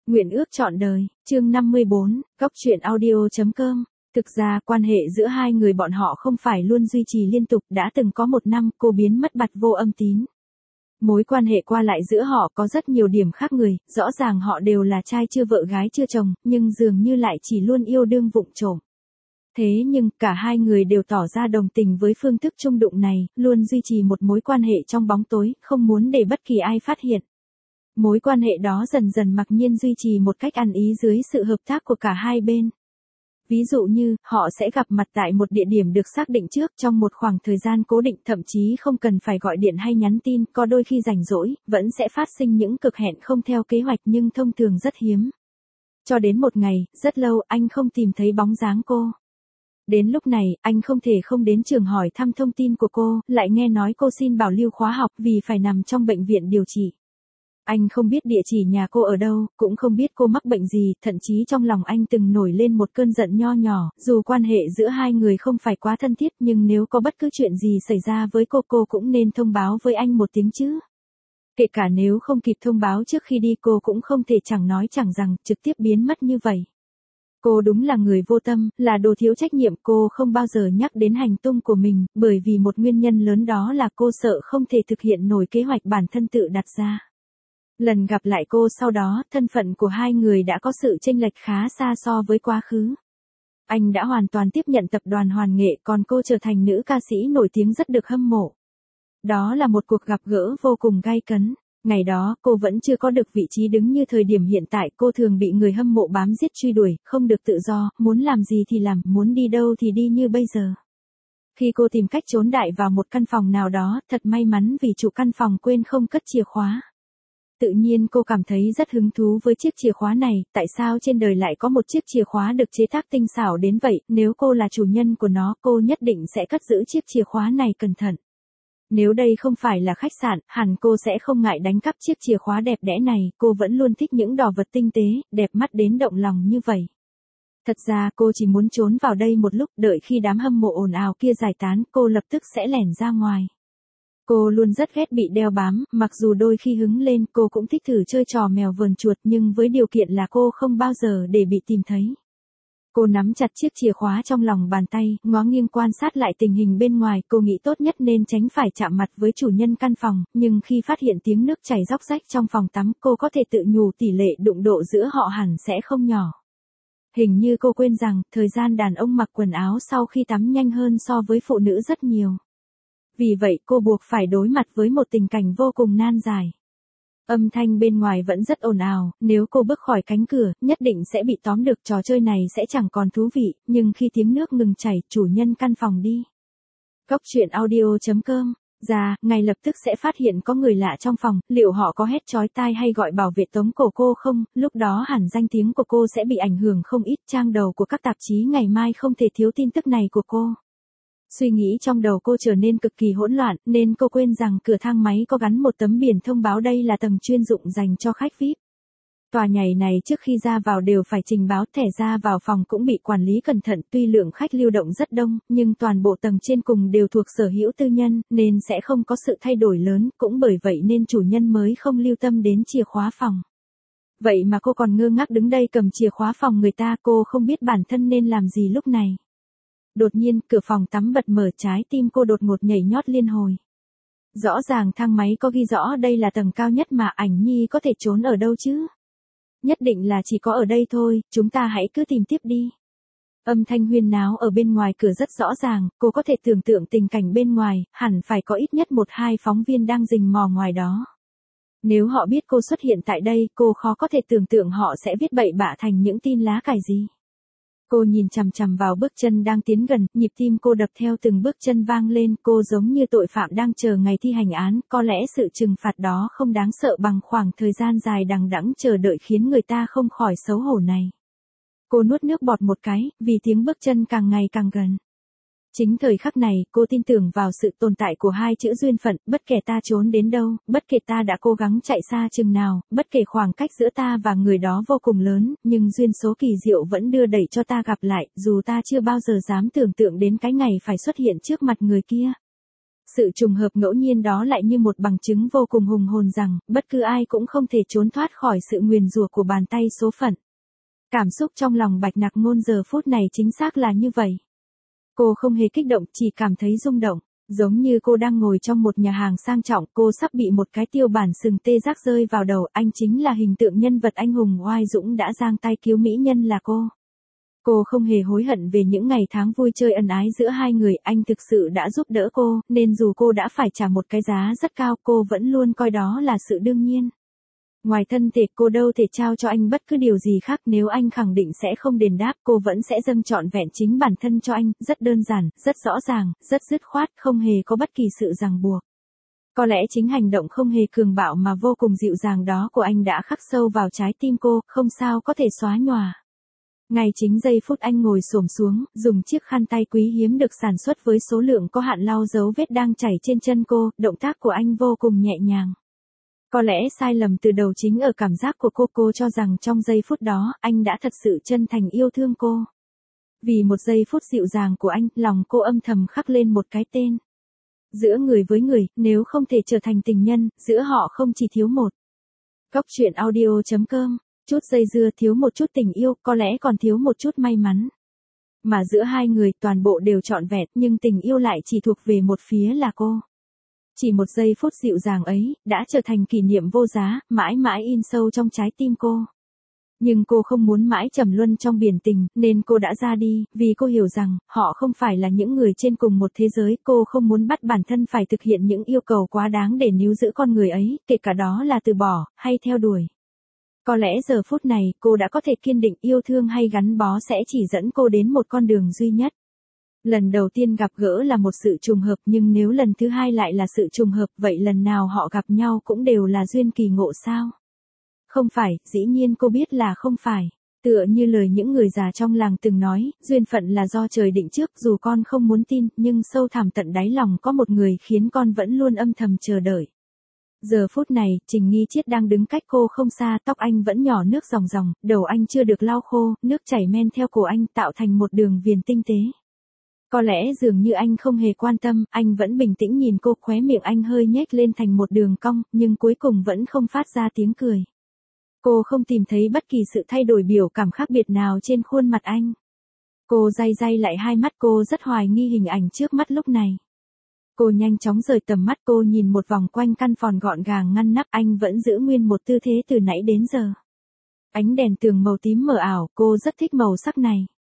Nguyện ước trọn đời, chương 54, góc truyện audio.com. Thực ra quan hệ giữa hai người bọn họ không phải luôn duy trì liên tục, đã từng có một năm cô biến mất bặt vô âm tín. Mối quan hệ qua lại giữa họ có rất nhiều điểm khác người, rõ ràng họ đều là trai chưa vợ gái chưa chồng, nhưng dường như lại chỉ luôn yêu đương vụng trộm. Thế nhưng cả hai người đều tỏ ra đồng tình với phương thức chung đụng này, luôn duy trì một mối quan hệ trong bóng tối, không muốn để bất kỳ ai phát hiện. Mối quan hệ đó dần dần mặc nhiên duy trì một cách ăn ý dưới sự hợp tác của cả hai bên. Ví dụ như, họ sẽ gặp mặt tại một địa điểm được xác định trước trong một khoảng thời gian cố định, thậm chí không cần phải gọi điện hay nhắn tin, có đôi khi rảnh rỗi, vẫn sẽ phát sinh những cuộc hẹn không theo kế hoạch nhưng thông thường rất hiếm. Cho đến một ngày, rất lâu, anh không tìm thấy bóng dáng cô. Đến lúc này, anh không thể không đến trường hỏi thăm thông tin của cô, lại nghe nói cô xin bảo lưu khóa học vì phải nằm trong bệnh viện điều trị. Anh không biết địa chỉ nhà cô ở đâu, cũng không biết cô mắc bệnh gì, thậm chí trong lòng anh từng nổi lên một cơn giận nho nhỏ, dù quan hệ giữa hai người không phải quá thân thiết nhưng nếu có bất cứ chuyện gì xảy ra với cô cũng nên thông báo với anh một tiếng chứ. Kể cả nếu không kịp thông báo trước khi đi cô cũng không thể chẳng nói chẳng rằng, trực tiếp biến mất như vậy. Cô đúng là người vô tâm, là đồ thiếu trách nhiệm, cô không bao giờ nhắc đến hành tung của mình, bởi vì một nguyên nhân lớn đó là cô sợ không thể thực hiện nổi kế hoạch bản thân tự đặt ra. Lần gặp lại cô sau đó, thân phận của hai người đã có sự chênh lệch khá xa so với quá khứ. Anh đã hoàn toàn tiếp nhận tập đoàn Hoàn Nghệ, còn cô trở thành nữ ca sĩ nổi tiếng rất được hâm mộ. Đó là một cuộc gặp gỡ vô cùng gay cấn. Ngày đó, cô vẫn chưa có được vị trí đứng như thời điểm hiện tại, cô thường bị người hâm mộ bám giết truy đuổi, không được tự do, muốn làm gì thì làm, muốn đi đâu thì đi như bây giờ. Khi cô tìm cách trốn đại vào một căn phòng nào đó, thật may mắn vì chủ căn phòng quên không cất chìa khóa. Tự nhiên cô cảm thấy rất hứng thú với chiếc chìa khóa này, tại sao trên đời lại có một chiếc chìa khóa được chế tác tinh xảo đến vậy, nếu cô là chủ nhân của nó, cô nhất định sẽ cất giữ chiếc chìa khóa này cẩn thận. Nếu đây không phải là khách sạn, hẳn cô sẽ không ngại đánh cắp chiếc chìa khóa đẹp đẽ này, cô vẫn luôn thích những đồ vật tinh tế, đẹp mắt đến động lòng như vậy. Thật ra cô chỉ muốn trốn vào đây một lúc, đợi khi đám hâm mộ ồn ào kia giải tán, cô lập tức sẽ lẻn ra ngoài. Cô luôn rất ghét bị đeo bám, mặc dù đôi khi hứng lên cô cũng thích thử chơi trò mèo vờn chuột nhưng với điều kiện là cô không bao giờ để bị tìm thấy. Cô nắm chặt chiếc chìa khóa trong lòng bàn tay, ngó nghiêng quan sát lại tình hình bên ngoài, cô nghĩ tốt nhất nên tránh phải chạm mặt với chủ nhân căn phòng, nhưng khi phát hiện tiếng nước chảy róc rách trong phòng tắm, cô có thể tự nhủ tỷ lệ đụng độ giữa họ hẳn sẽ không nhỏ. Hình như cô quên rằng, thời gian đàn ông mặc quần áo sau khi tắm nhanh hơn so với phụ nữ rất nhiều. Vì vậy cô buộc phải đối mặt với một tình cảnh vô cùng nan giải. Âm thanh bên ngoài vẫn rất ồn ào, nếu cô bước khỏi cánh cửa, nhất định sẽ bị tóm được, trò chơi này sẽ chẳng còn thú vị, nhưng khi tiếng nước ngừng chảy, chủ nhân căn phòng đi. Góc truyện audio.com, ra, ngay lập tức sẽ phát hiện có người lạ trong phòng, liệu họ có hét chói tai hay gọi bảo vệ tống cổ cô không, lúc đó hẳn danh tiếng của cô sẽ bị ảnh hưởng không ít, trang đầu của các tạp chí ngày mai không thể thiếu tin tức này của cô. Suy nghĩ trong đầu cô trở nên cực kỳ hỗn loạn, nên cô quên rằng cửa thang máy có gắn một tấm biển thông báo đây là tầng chuyên dụng dành cho khách VIP. Tòa nhà này trước khi ra vào đều phải trình báo, thẻ ra vào phòng cũng bị quản lý cẩn thận, tuy lượng khách lưu động rất đông, nhưng toàn bộ tầng trên cùng đều thuộc sở hữu tư nhân, nên sẽ không có sự thay đổi lớn, cũng bởi vậy nên chủ nhân mới không lưu tâm đến chìa khóa phòng. Vậy mà cô còn ngơ ngác đứng đây cầm chìa khóa phòng người ta, cô không biết bản thân nên làm gì lúc này. Đột nhiên, cửa phòng tắm bật mở, trái tim cô đột ngột nhảy nhót liên hồi. Rõ ràng thang máy có ghi rõ đây là tầng cao nhất mà, Ảnh Nhi có thể trốn ở đâu chứ? Nhất định là chỉ có ở đây thôi, chúng ta hãy cứ tìm tiếp đi. Âm thanh huyên náo ở bên ngoài cửa rất rõ ràng, cô có thể tưởng tượng tình cảnh bên ngoài, hẳn phải có ít nhất 1-2 phóng viên đang rình mò ngoài đó. Nếu họ biết cô xuất hiện tại đây, cô khó có thể tưởng tượng họ sẽ viết bậy bạ thành những tin lá cải gì. Cô nhìn chằm chằm vào bước chân đang tiến gần, nhịp tim cô đập theo từng bước chân vang lên, cô giống như tội phạm đang chờ ngày thi hành án, có lẽ sự trừng phạt đó không đáng sợ bằng khoảng thời gian dài đằng đẵng chờ đợi khiến người ta không khỏi xấu hổ này. Cô nuốt nước bọt một cái, vì tiếng bước chân càng ngày càng gần. Chính thời khắc này, cô tin tưởng vào sự tồn tại của hai chữ duyên phận, bất kể ta trốn đến đâu, bất kể ta đã cố gắng chạy xa chừng nào, bất kể khoảng cách giữa ta và người đó vô cùng lớn, nhưng duyên số kỳ diệu vẫn đưa đẩy cho ta gặp lại, dù ta chưa bao giờ dám tưởng tượng đến cái ngày phải xuất hiện trước mặt người kia. Sự trùng hợp ngẫu nhiên đó lại như một bằng chứng vô cùng hùng hồn rằng, bất cứ ai cũng không thể trốn thoát khỏi sự nguyền rủa của bàn tay số phận. Cảm xúc trong lòng Bạch Nặc Ngôn giờ phút này chính xác là như vậy. Cô không hề kích động, chỉ cảm thấy rung động. Giống như cô đang ngồi trong một nhà hàng sang trọng, cô sắp bị một cái tiêu bản sừng tê giác rơi vào đầu. Anh chính là hình tượng nhân vật anh hùng oai dũng đã giang tay cứu mỹ nhân là cô. Cô không hề hối hận về những ngày tháng vui chơi ân ái giữa hai người, anh thực sự đã giúp đỡ cô, nên dù cô đã phải trả một cái giá rất cao, cô vẫn luôn coi đó là sự đương nhiên. Ngoài thân thể cô đâu thể trao cho anh bất cứ điều gì khác, nếu anh khẳng định sẽ không đền đáp, cô vẫn sẽ dâng trọn vẹn chính bản thân cho anh, rất đơn giản, rất rõ ràng, rất dứt khoát, không hề có bất kỳ sự ràng buộc. Có lẽ chính hành động không hề cường bạo mà vô cùng dịu dàng đó của anh đã khắc sâu vào trái tim cô, không sao có thể xóa nhòa. Ngay chính giây phút anh ngồi xổm xuống, dùng chiếc khăn tay quý hiếm được sản xuất với số lượng có hạn lau dấu vết đang chảy trên chân cô, động tác của anh vô cùng nhẹ nhàng. Có lẽ sai lầm từ đầu chính ở cảm giác của cô cho rằng trong giây phút đó, anh đã thật sự chân thành yêu thương cô. Vì một giây phút dịu dàng của anh, lòng cô âm thầm khắc lên một cái tên. Giữa người với người, nếu không thể trở thành tình nhân, giữa họ không chỉ thiếu một. Góc truyện audio.com, chút dây dưa thiếu một chút tình yêu, có lẽ còn thiếu một chút may mắn. Mà giữa hai người toàn bộ đều trọn vẹn, nhưng tình yêu lại chỉ thuộc về một phía là cô. Chỉ một giây phút dịu dàng ấy, đã trở thành kỷ niệm vô giá, mãi mãi in sâu trong trái tim cô. Nhưng cô không muốn mãi trầm luân trong biển tình, nên cô đã ra đi, vì cô hiểu rằng, họ không phải là những người trên cùng một thế giới, cô không muốn bắt bản thân phải thực hiện những yêu cầu quá đáng để níu giữ con người ấy, kể cả đó là từ bỏ, hay theo đuổi. Có lẽ giờ phút này, cô đã có thể kiên định yêu thương hay gắn bó sẽ chỉ dẫn cô đến một con đường duy nhất. Lần đầu tiên gặp gỡ là một sự trùng hợp, nhưng nếu lần thứ hai lại là sự trùng hợp, vậy lần nào họ gặp nhau cũng đều là duyên kỳ ngộ sao? Không phải, dĩ nhiên cô biết là không phải. Tựa như lời những người già trong làng từng nói, duyên phận là do trời định trước, dù con không muốn tin, nhưng sâu thẳm tận đáy lòng có một người khiến con vẫn luôn âm thầm chờ đợi. Giờ phút này, Trình Nghi Chiết đang đứng cách cô không xa, tóc anh vẫn nhỏ nước ròng ròng, đầu anh chưa được lau khô, nước chảy men theo cổ anh tạo thành một đường viền tinh tế. Có lẽ dường như anh không hề quan tâm, anh vẫn bình tĩnh nhìn cô, khóe miệng anh hơi nhếch lên thành một đường cong, nhưng cuối cùng vẫn không phát ra tiếng cười. Cô không tìm thấy bất kỳ sự thay đổi biểu cảm khác biệt nào trên khuôn mặt anh. Cô day day lại hai mắt, cô rất hoài nghi hình ảnh trước mắt lúc này. Cô nhanh chóng rời tầm mắt, cô nhìn một vòng quanh căn phòng gọn gàng ngăn nắp, anh vẫn giữ nguyên một tư thế từ nãy đến giờ. Ánh đèn tường màu tím mờ ảo, cô rất thích màu sắc này.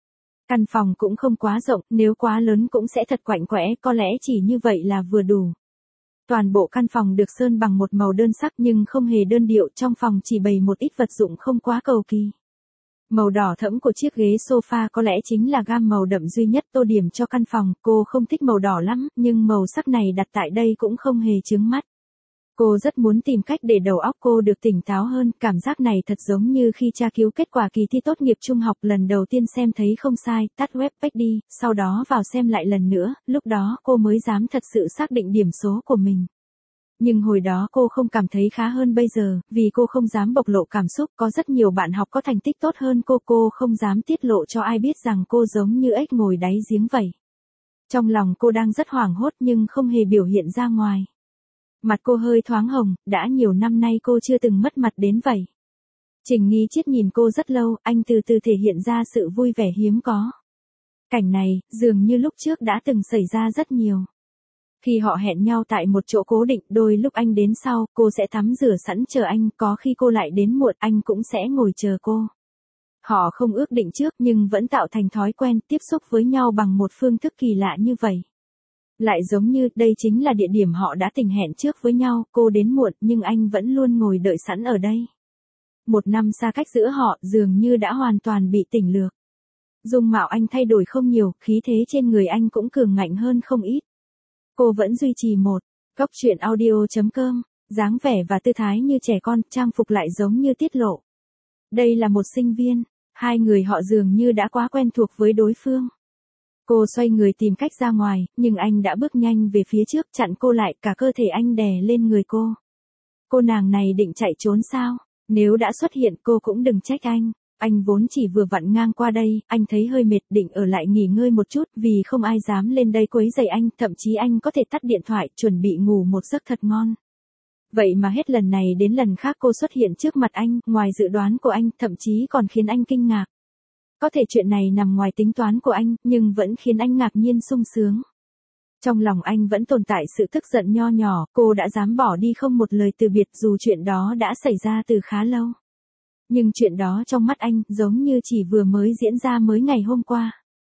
Căn phòng cũng không quá rộng, nếu quá lớn cũng sẽ thật quạnh quẽ, có lẽ chỉ như vậy là vừa đủ. Toàn bộ căn phòng được sơn bằng một màu đơn sắc nhưng không hề đơn điệu, trong phòng chỉ bày một ít vật dụng không quá cầu kỳ. Màu đỏ thẫm của chiếc ghế sofa có lẽ chính là gam màu đậm duy nhất tô điểm cho căn phòng, cô không thích màu đỏ lắm, nhưng màu sắc này đặt tại đây cũng không hề chướng mắt. Cô rất muốn tìm cách để đầu óc cô được tỉnh táo hơn, cảm giác này thật giống như khi tra cứu kết quả kỳ thi tốt nghiệp trung học lần đầu tiên xem thấy không sai, tắt webpage đi, sau đó vào xem lại lần nữa, lúc đó cô mới dám thật sự xác định điểm số của mình. Nhưng hồi đó cô không cảm thấy khá hơn bây giờ, vì cô không dám bộc lộ cảm xúc, có rất nhiều bạn học có thành tích tốt hơn cô không dám tiết lộ cho ai biết rằng cô giống như ếch ngồi đáy giếng vậy. Trong lòng cô đang rất hoảng hốt nhưng không hề biểu hiện ra ngoài. Mặt cô hơi thoáng hồng, đã nhiều năm nay cô chưa từng mất mặt đến vậy. Trình Nghi Chiết nhìn cô rất lâu, anh từ từ thể hiện ra sự vui vẻ hiếm có. Cảnh này, dường như lúc trước đã từng xảy ra rất nhiều. Khi họ hẹn nhau tại một chỗ cố định, đôi lúc anh đến sau, cô sẽ tắm rửa sẵn chờ anh, có khi cô lại đến muộn, anh cũng sẽ ngồi chờ cô. Họ không ước định trước nhưng vẫn tạo thành thói quen tiếp xúc với nhau bằng một phương thức kỳ lạ như vậy. Lại giống như đây chính là địa điểm họ đã tình hẹn trước với nhau, cô đến muộn nhưng anh vẫn luôn ngồi đợi sẵn ở đây. Một năm xa cách giữa họ dường như đã hoàn toàn bị tỉnh lược. Dung mạo anh thay đổi không nhiều, khí thế trên người anh cũng cường ngạnh hơn không ít. Cô vẫn duy trì một góc truyện audio.com, dáng vẻ và tư thái như trẻ con, trang phục lại giống như tiết lộ. Đây là một sinh viên, hai người họ dường như đã quá quen thuộc với đối phương. Cô xoay người tìm cách ra ngoài, nhưng anh đã bước nhanh về phía trước chặn cô lại, cả cơ thể anh đè lên người cô. Cô nàng này định chạy trốn sao? Nếu đã xuất hiện cô cũng đừng trách anh. Anh vốn chỉ vừa vặn ngang qua đây, anh thấy hơi mệt định ở lại nghỉ ngơi một chút vì không ai dám lên đây quấy rầy anh, thậm chí anh có thể tắt điện thoại, chuẩn bị ngủ một giấc thật ngon. Vậy mà hết lần này đến lần khác cô xuất hiện trước mặt anh, ngoài dự đoán của anh, thậm chí còn khiến anh kinh ngạc. Có thể chuyện này nằm ngoài tính toán của anh, nhưng vẫn khiến anh ngạc nhiên sung sướng. Trong lòng anh vẫn tồn tại sự tức giận nho nhỏ, cô đã dám bỏ đi không một lời từ biệt dù chuyện đó đã xảy ra từ khá lâu. Nhưng chuyện đó trong mắt anh giống như chỉ vừa mới diễn ra mới ngày hôm qua.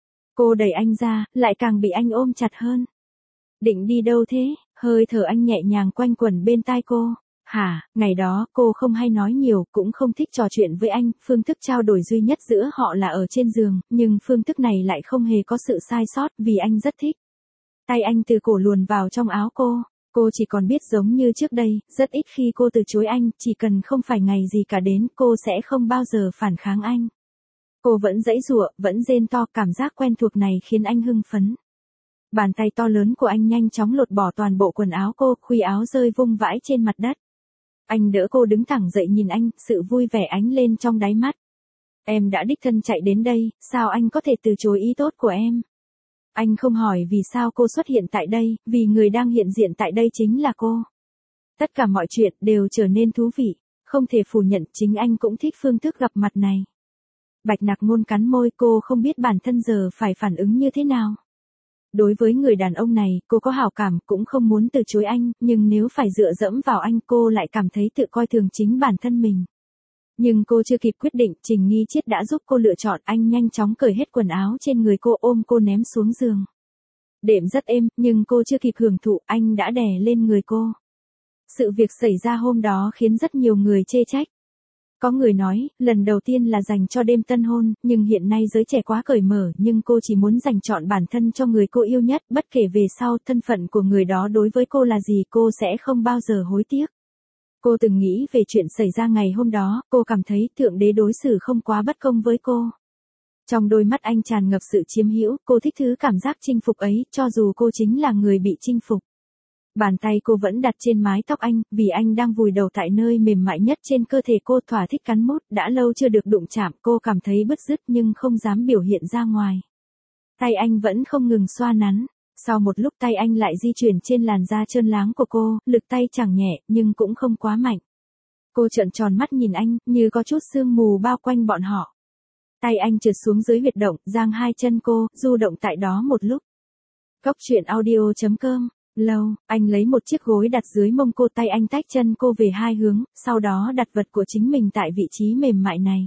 Cô đẩy anh ra, lại càng bị anh ôm chặt hơn. Định đi đâu thế? Hơi thở anh nhẹ nhàng quanh quẩn bên tai cô. Hả, ngày đó cô không hay nói nhiều, cũng không thích trò chuyện với anh, phương thức trao đổi duy nhất giữa họ là ở trên giường, nhưng phương thức này lại không hề có sự sai sót vì anh rất thích. Tay anh từ cổ luồn vào trong áo cô chỉ còn biết giống như trước đây, rất ít khi cô từ chối anh, chỉ cần không phải ngày gì cả đến, cô sẽ không bao giờ phản kháng anh. Cô vẫn giãy giụa, vẫn rên to, cảm giác quen thuộc này khiến anh hưng phấn. Bàn tay to lớn của anh nhanh chóng lột bỏ toàn bộ quần áo cô, khuy áo rơi vung vãi trên mặt đất. Anh đỡ cô đứng thẳng dậy nhìn anh, sự vui vẻ ánh lên trong đáy mắt. Em đã đích thân chạy đến đây, sao anh có thể từ chối ý tốt của em? Anh không hỏi vì sao cô xuất hiện tại đây, vì người đang hiện diện tại đây chính là cô. Tất cả mọi chuyện đều trở nên thú vị, không thể phủ nhận chính anh cũng thích phương thức gặp mặt này. Bạch Nặc Ngôn cắn môi, cô không biết bản thân giờ phải phản ứng như thế nào. Đối với người đàn ông này, cô có hảo cảm, cũng không muốn từ chối anh, nhưng nếu phải dựa dẫm vào anh cô lại cảm thấy tự coi thường chính bản thân mình. Nhưng cô chưa kịp quyết định, Trình Nghi Chiết đã giúp cô lựa chọn, anh nhanh chóng cởi hết quần áo trên người cô, ôm cô ném xuống giường. Đệm rất êm, nhưng cô chưa kịp hưởng thụ, anh đã đè lên người cô. Sự việc xảy ra hôm đó khiến rất nhiều người chê trách. Có người nói, lần đầu tiên là dành cho đêm tân hôn, nhưng hiện nay giới trẻ quá cởi mở, nhưng cô chỉ muốn dành chọn bản thân cho người cô yêu nhất, bất kể về sau thân phận của người đó đối với cô là gì, cô sẽ không bao giờ hối tiếc. Cô từng nghĩ về chuyện xảy ra ngày hôm đó, cô cảm thấy Thượng Đế đối xử không quá bất công với cô. Trong đôi mắt anh tràn ngập sự chiếm hữu, cô thích thứ cảm giác chinh phục ấy, cho dù cô chính là người bị chinh phục. Bàn tay cô vẫn đặt trên mái tóc anh, vì anh đang vùi đầu tại nơi mềm mại nhất trên cơ thể cô, thỏa thích cắn mút, đã lâu chưa được đụng chạm, cô cảm thấy bứt rứt nhưng không dám biểu hiện ra ngoài. Tay anh vẫn không ngừng xoa nắn. Sau một lúc tay anh lại di chuyển trên làn da trơn láng của cô, lực tay chẳng nhẹ, nhưng cũng không quá mạnh. Cô trợn tròn mắt nhìn anh, như có chút sương mù bao quanh bọn họ. Tay anh trượt xuống dưới huyệt động, giang hai chân cô, du động tại đó một lúc. Cốc truyện audio.com. Lâu, anh lấy một chiếc gối đặt dưới mông cô, tay anh tách chân cô về hai hướng, sau đó đặt vật của chính mình tại vị trí mềm mại này.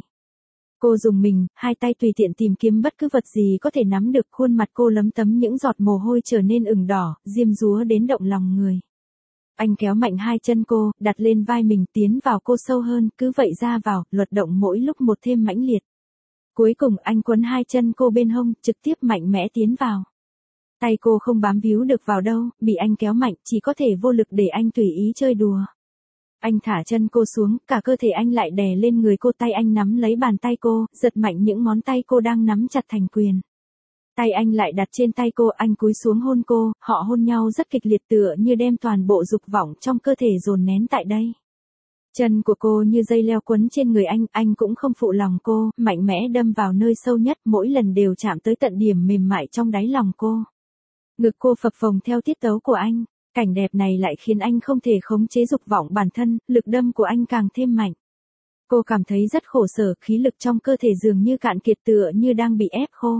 Cô dùng mình, hai tay tùy tiện tìm kiếm bất cứ vật gì có thể nắm được, khuôn mặt cô lấm tấm những giọt mồ hôi trở nên ửng đỏ, diêm dúa đến động lòng người. Anh kéo mạnh hai chân cô, đặt lên vai mình, tiến vào cô sâu hơn, cứ vậy ra vào, luật động mỗi lúc một thêm mãnh liệt. Cuối cùng anh quấn hai chân cô bên hông, trực tiếp mạnh mẽ tiến vào. Tay cô không bám víu được vào đâu, bị anh kéo mạnh, chỉ có thể vô lực để anh tùy ý chơi đùa. Anh thả chân cô xuống, cả cơ thể anh lại đè lên người cô, tay anh nắm lấy bàn tay cô, giật mạnh những ngón tay cô đang nắm chặt thành quyền. Tay anh lại đặt trên tay cô, anh cúi xuống hôn cô, họ hôn nhau rất kịch liệt tựa như đem toàn bộ dục vọng trong cơ thể dồn nén tại đây. Chân của cô như dây leo quấn trên người anh cũng không phụ lòng cô, mạnh mẽ đâm vào nơi sâu nhất, mỗi lần đều chạm tới tận điểm mềm mại trong đáy lòng cô. Ngực cô phập phồng theo tiết tấu của anh. Cảnh đẹp này lại khiến anh không thể khống chế dục vọng bản thân, lực đâm của anh càng thêm mạnh. Cô cảm thấy rất khổ sở, khí lực trong cơ thể dường như cạn kiệt tựa như đang bị ép khô.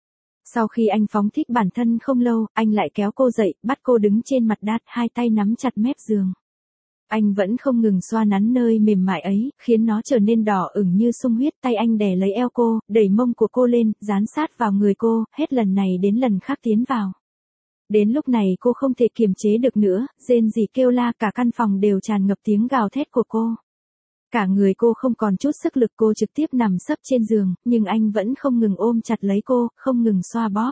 Sau khi anh phóng thích bản thân không lâu, anh lại kéo cô dậy, bắt cô đứng trên mặt đát, hai tay nắm chặt mép giường. Anh vẫn không ngừng xoa nắn nơi mềm mại ấy, khiến nó trở nên đỏ ửng như sung huyết, tay anh đè lấy eo cô, đẩy mông của cô lên, dán sát vào người cô, hết lần này đến lần khác tiến vào. Đến lúc này cô không thể kiềm chế được nữa, rên rỉ kêu la, cả căn phòng đều tràn ngập tiếng gào thét của cô. Cả người cô không còn chút sức lực, cô trực tiếp nằm sấp trên giường, nhưng anh vẫn không ngừng ôm chặt lấy cô, không ngừng xoa bóp.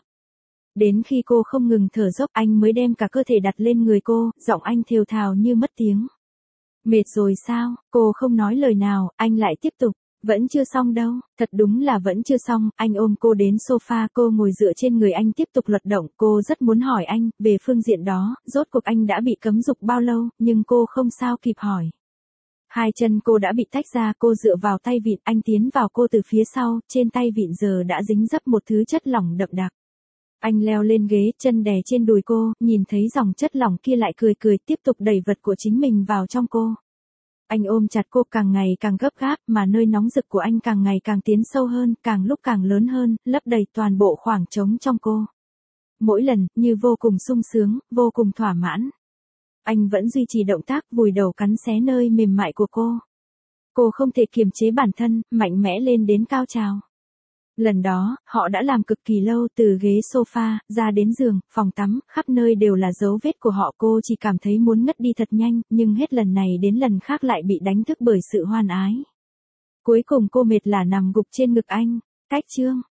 Đến khi cô không ngừng thở dốc, anh mới đem cả cơ thể đặt lên người cô, giọng anh thều thào như mất tiếng. Mệt rồi sao? Cô không nói lời nào, anh lại tiếp tục. Vẫn chưa xong đâu, thật đúng là vẫn chưa xong, anh ôm cô đến sofa, cô ngồi dựa trên người anh tiếp tục luật động, cô rất muốn hỏi anh, về phương diện đó, rốt cuộc anh đã bị cấm dục bao lâu, nhưng cô không sao kịp hỏi. Hai chân cô đã bị tách ra, cô dựa vào tay vịn, anh tiến vào cô từ phía sau, trên tay vịn giờ đã dính dấp một thứ chất lỏng đậm đặc. Anh leo lên ghế, chân đè trên đùi cô, nhìn thấy dòng chất lỏng kia lại cười cười, tiếp tục đẩy vật của chính mình vào trong cô. Anh ôm chặt cô càng ngày càng gấp gáp, mà nơi nóng rực của anh càng ngày càng tiến sâu hơn, càng lúc càng lớn hơn, lấp đầy toàn bộ khoảng trống trong cô. Mỗi lần, như vô cùng sung sướng, vô cùng thỏa mãn. Anh vẫn duy trì động tác vùi đầu cắn xé nơi mềm mại của cô. Cô không thể kiềm chế bản thân, mạnh mẽ lên đến cao trào. Lần đó, họ đã làm cực kỳ lâu, từ ghế sofa, ra đến giường, phòng tắm, khắp nơi đều là dấu vết của họ. Cô chỉ cảm thấy muốn ngất đi thật nhanh, nhưng hết lần này đến lần khác lại bị đánh thức bởi sự hoan ái. Cuối cùng cô mệt lả nằm gục trên ngực anh. Cách chương